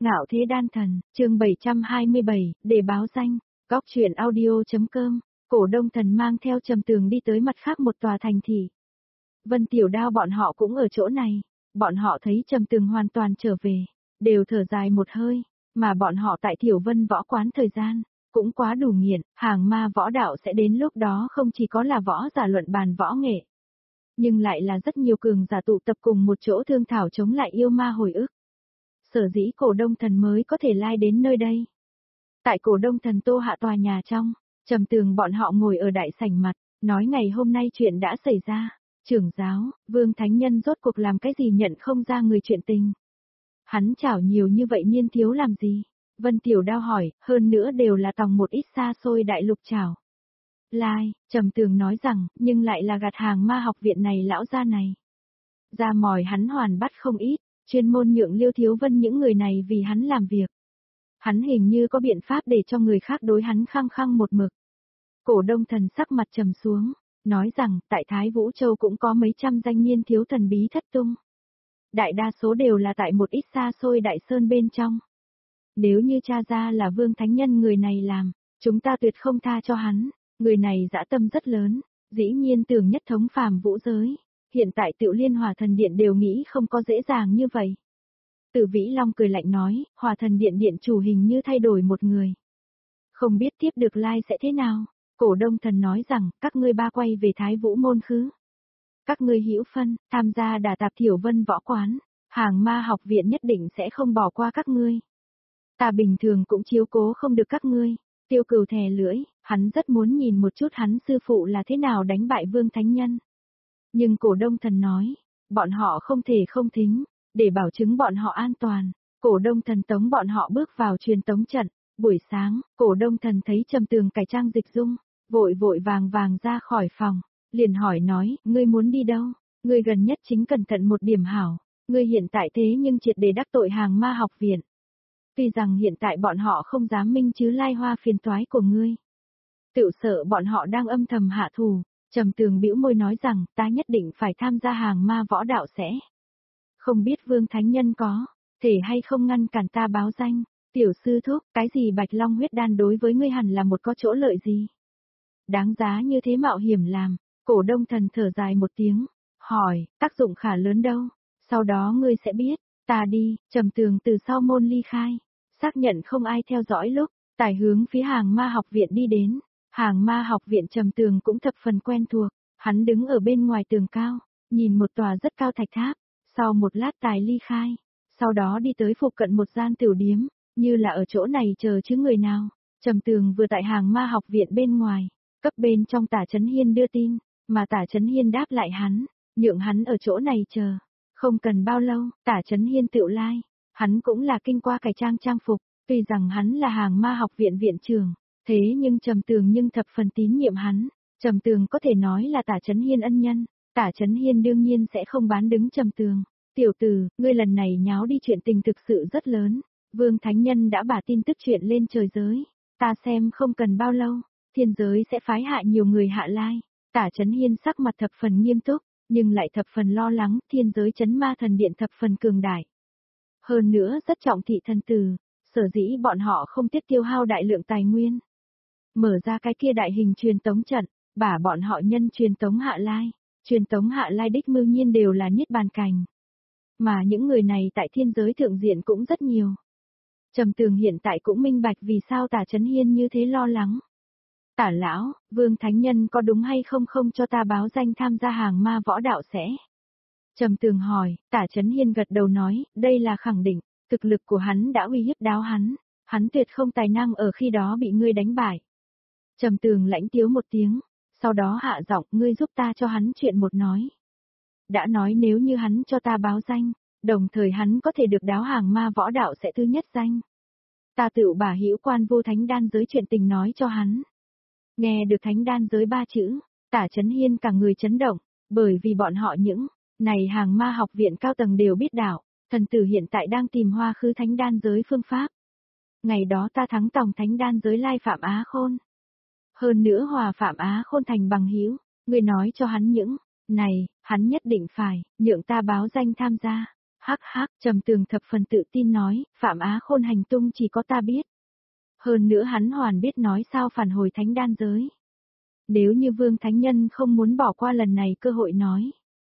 Ngạo Thế Đan Thần, chương 727, để báo danh, góc truyện audio.com, Cổ Đông Thần mang theo Trầm Tường đi tới mặt khác một tòa thành thị. Vân Tiểu Đao bọn họ cũng ở chỗ này, bọn họ thấy Trầm Tường hoàn toàn trở về, đều thở dài một hơi, mà bọn họ tại Tiểu Vân võ quán thời gian, cũng quá đủ nghiện, hàng ma võ đạo sẽ đến lúc đó không chỉ có là võ giả luận bàn võ nghệ, nhưng lại là rất nhiều cường giả tụ tập cùng một chỗ thương thảo chống lại yêu ma hồi ức. Sở dĩ Cổ Đông Thần mới có thể lai đến nơi đây. Tại Cổ Đông Thần Tô Hạ tòa nhà trong, Trầm Tường bọn họ ngồi ở đại sảnh mặt, nói ngày hôm nay chuyện đã xảy ra, trưởng giáo, Vương Thánh Nhân rốt cuộc làm cái gì nhận không ra người chuyện tình. Hắn chảo nhiều như vậy niên thiếu làm gì? Vân Tiểu Đao hỏi, hơn nữa đều là tòng một ít xa xôi đại lục chảo. Lai, Trầm Tường nói rằng, nhưng lại là gạt hàng ma học viện này lão gia này. Ra mòi hắn hoàn bắt không ít, chuyên môn nhượng Liêu Thiếu Vân những người này vì hắn làm việc. Hắn hình như có biện pháp để cho người khác đối hắn khăng khăng một mực. Cổ Đông Thần sắc mặt trầm xuống, nói rằng tại Thái Vũ Châu cũng có mấy trăm danh niên thiếu thần bí thất tung. Đại đa số đều là tại một ít xa xôi đại sơn bên trong. Nếu như tra ra là Vương Thánh Nhân người này làm, chúng ta tuyệt không tha cho hắn, người này dã tâm rất lớn, dĩ nhiên tưởng nhất thống phàm vũ giới. Hiện tại Tựu Liên Hỏa Thần Điện đều nghĩ không có dễ dàng như vậy. Từ Vĩ Long cười lạnh nói, Hỏa Thần Điện điện chủ hình như thay đổi một người. Không biết tiếp được lai sẽ thế nào. Cổ Đông Thần nói rằng, các ngươi ba quay về Thái Vũ môn khứ. Các ngươi hữu phân, tham gia Đả Tạp Thiểu Vân võ quán, hàng ma học viện nhất định sẽ không bỏ qua các ngươi. Ta bình thường cũng chiếu cố không được các ngươi. Tiêu Cừu thè lưỡi, hắn rất muốn nhìn một chút hắn sư phụ là thế nào đánh bại Vương Thánh Nhân. Nhưng Cổ Đông Thần nói, bọn họ không thể không thính, để bảo chứng bọn họ an toàn. Cổ Đông Thần tống bọn họ bước vào truyền tống trận. Buổi sáng, Cổ Đông Thần thấy Trầm Tường cải trang dịch dung, vội vội vàng vàng ra khỏi phòng, liền hỏi nói, ngươi muốn đi đâu? Ngươi gần nhất chính cẩn thận một điểm hảo, ngươi hiện tại thế nhưng triệt để đắc tội hàng ma học viện. Tuy rằng hiện tại bọn họ không dám minh chứ lai hoa phiền toái của ngươi. Tự sợ bọn họ đang âm thầm hạ thù. Trầm Tường bĩu môi nói rằng, ta nhất định phải tham gia hàng ma võ đạo sẽ. Không biết Vương Thánh Nhân có, thể hay không ngăn cản ta báo danh, tiểu sư thúc, cái gì Bạch Long huyết đan đối với ngươi hẳn là một có chỗ lợi gì. Đáng giá như thế mạo hiểm làm, Cổ Đông Thần thở dài một tiếng, hỏi, tác dụng khả lớn đâu, sau đó ngươi sẽ biết, ta đi, Trầm Tường từ sau môn ly khai, xác nhận không ai theo dõi lúc, tải hướng phía hàng ma học viện đi đến. Hàng ma học viện Trầm Tường cũng thập phần quen thuộc, hắn đứng ở bên ngoài tường cao, nhìn một tòa rất cao thạch tháp, sau một lát tài ly khai, sau đó đi tới phụ cận một gian tiểu điếm, như là ở chỗ này chờ chứ người nào. Trầm Tường vừa tại hàng ma học viện bên ngoài, cấp bên trong Tả Chấn Hiên đưa tin, mà Tả Chấn Hiên đáp lại hắn, nhượng hắn ở chỗ này chờ. Không cần bao lâu, Tả Chấn Hiên tựu lai, hắn cũng là kinh qua cải trang phục, tuy rằng hắn là hàng ma học viện viện trưởng. Thế nhưng Trầm Tường nhưng thập phần tín nhiệm hắn, Trầm Tường có thể nói là Tả Chấn Hiên ân nhân, Tả Chấn Hiên đương nhiên sẽ không bán đứng Trầm Tường. Tiểu tử, ngươi lần này nháo đi chuyện tình thực sự rất lớn, Vương Thánh Nhân đã bả tin tức chuyện lên trời giới, ta xem không cần bao lâu, thiên giới sẽ phái hạ nhiều người hạ lai. Tả Chấn Hiên sắc mặt thập phần nghiêm túc, nhưng lại thập phần lo lắng, thiên giới Chấn Ma Thần Điện thập phần cường đại. Hơn nữa rất trọng thị thần tử, sở dĩ bọn họ không tiếc tiêu hao đại lượng tài nguyên. Mở ra cái kia đại hình truyền tống trận, bả bọn họ nhân truyền tống hạ lai. Truyền tống hạ lai đích mưu nhiên đều là niết bàn cảnh. Mà những người này tại thiên giới thượng diện cũng rất nhiều. Trầm Tường hiện tại cũng minh bạch vì sao Tả Chấn Hiên như thế lo lắng. Tả lão, Vương Thánh Nhân có đúng hay không không cho ta báo danh tham gia hàng ma võ đạo sẽ? Trầm Tường hỏi, Tả Chấn Hiên gật đầu nói, đây là khẳng định, thực lực của hắn đã uy hiếp đáo hắn tuyệt không tài năng ở khi đó bị ngươi đánh bại. Trầm Tường lãnh tiếu một tiếng, sau đó hạ giọng, ngươi giúp ta cho hắn chuyện một nói. Đã nói nếu như hắn cho ta báo danh, đồng thời hắn có thể được đáo hàng ma võ đạo sẽ thứ nhất danh. Ta tự bả hữu quan vô thánh đan giới chuyện tình nói cho hắn. Nghe được thánh đan giới ba chữ, Tả Chấn Hiên cả người chấn động, bởi vì bọn họ những này hàng ma học viện cao tầng đều biết đạo, thần tử hiện tại đang tìm hoa khứ thánh đan giới phương pháp. Ngày đó ta thắng tòng thánh đan giới lai Phạm Á Khôn. Hơn nữa hòa Phạm Á Khôn thành bằng hữu, ngươi nói cho hắn những này, hắn nhất định phải nhượng ta báo danh tham gia Hắc hắc, Trầm Tường thập phần tự tin nói, Phạm Á Khôn hành tung chỉ có ta biết. Hơn nữa hắn hoàn biết nói sao phản hồi thánh đan giới. Nếu như Vương Thánh Nhân không muốn bỏ qua lần này cơ hội nói.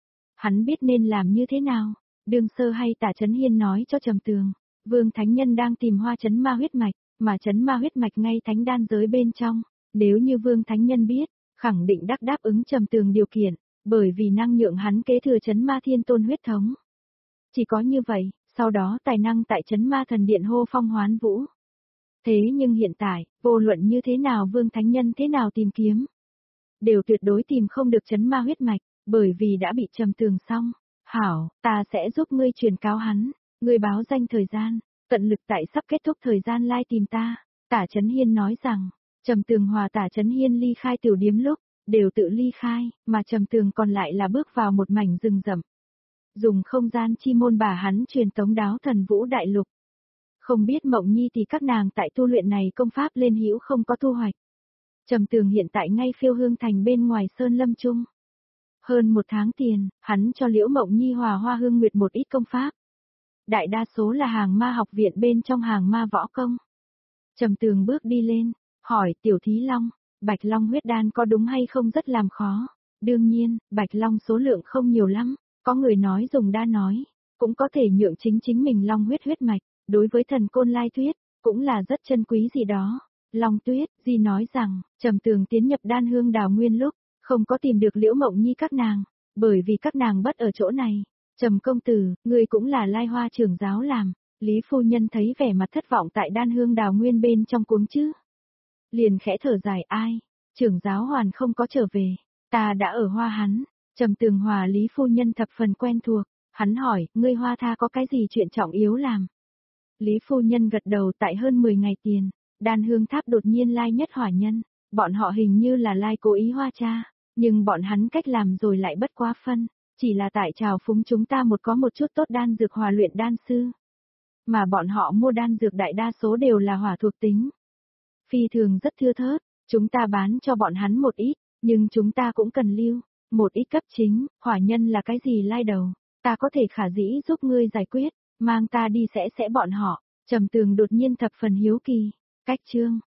Hắn biết nên làm như thế nào. Đương Sơ hay Tả Chấn Hiên nói cho Trầm Tường, Vương Thánh Nhân đang tìm Hoa Chấn Ma huyết mạch, mà Chấn Ma huyết mạch ngay thánh đan giới bên trong. Nếu như Vương Thánh Nhân biết, khẳng định đáp ứng Trầm Tường điều kiện, bởi vì năng nhượng hắn kế thừa Chấn Ma Thiên Tôn huyết thống. Chỉ có như vậy, sau đó tài năng tại Chấn Ma Thần Điện hô phong hoán vũ. Thế nhưng hiện tại, vô luận như thế nào Vương Thánh Nhân thế nào tìm kiếm, đều tuyệt đối tìm không được Chấn Ma huyết mạch, bởi vì đã bị Trầm Tường xong. Hảo, ta sẽ giúp ngươi truyền cáo hắn, ngươi báo danh thời gian, tận lực tại sắp kết thúc thời gian lai tìm ta. Tả Chấn Hiên nói rằng, Trầm Tường hòa Tả Chấn Hiên ly khai tiểu điếm lúc, đều tự ly khai, mà Trầm Tường còn lại là bước vào một mảnh rừng rậm. Dùng không gian chi môn bà hắn truyền tống đáo Thần Vũ Đại Lục. Không biết Mộng Nhi thì các nàng tại tu luyện này công pháp lên hữu không có thu hoạch. Trầm Tường hiện tại ngay Phiêu Hương Thành bên ngoài Sơn Lâm Trung. Hơn 1 tháng tiền, hắn cho Liễu Mộng Nhi hòa Hoa Hương Nguyệt một ít công pháp. Đại đa số là hàng ma học viện bên trong hàng ma võ công. Trầm Tường bước đi lên, hỏi Tiểu Thí Long, Bạch Long huyết đan có đúng hay không rất làm khó. Đương nhiên, Bạch Long số lượng không nhiều lắm, có người nói dùng đa nói, cũng có thể nhượng chính mình Long huyết mạch, đối với thần Côn Lai Tuyết, cũng là rất chân quý gì đó. Long Tuyết, Di nói rằng, Trầm Tường tiến nhập Đan Hương Đào Nguyên lúc, không có tìm được Liễu Mộng Nhi các nàng, bởi vì các nàng bất ở chỗ này. Trầm công tử, ngươi cũng là Lai Hoa trưởng giáo làm. Lý phu nhân thấy vẻ mặt thất vọng tại Đan Hương Đào Nguyên bên trong cuống chứ. Liền khẽ thở dài ai, trưởng giáo hoàn không có trở về, ta đã ở Hoa hắn. Trầm Tường hòa Lý phu nhân thập phần quen thuộc, hắn hỏi, ngươi Hoa tha có cái gì chuyện trọng yếu làm? Lý phu nhân gật đầu tại hơn 10 ngày tiền, Đan Hương Tháp đột nhiên lai nhất hỏa nhân, bọn họ hình như là lai cố ý Hoa cha, nhưng bọn hắn cách làm rồi lại bất quá phân, chỉ là tại trào phúng chúng ta có một chút tốt đan dược hòa luyện đan sư. Mà bọn họ mua đan dược đại đa số đều là hỏa thuộc tính. Phi thường rất thưa thớt, chúng ta bán cho bọn hắn một ít, nhưng chúng ta cũng cần lưu, một ít cấp chính, hỏa nhân là cái gì lai đầu, ta có thể khả dĩ giúp ngươi giải quyết, mang ta đi sẽ bọn họ. Trầm Tường đột nhiên thập phần hiếu kỳ, cách chương.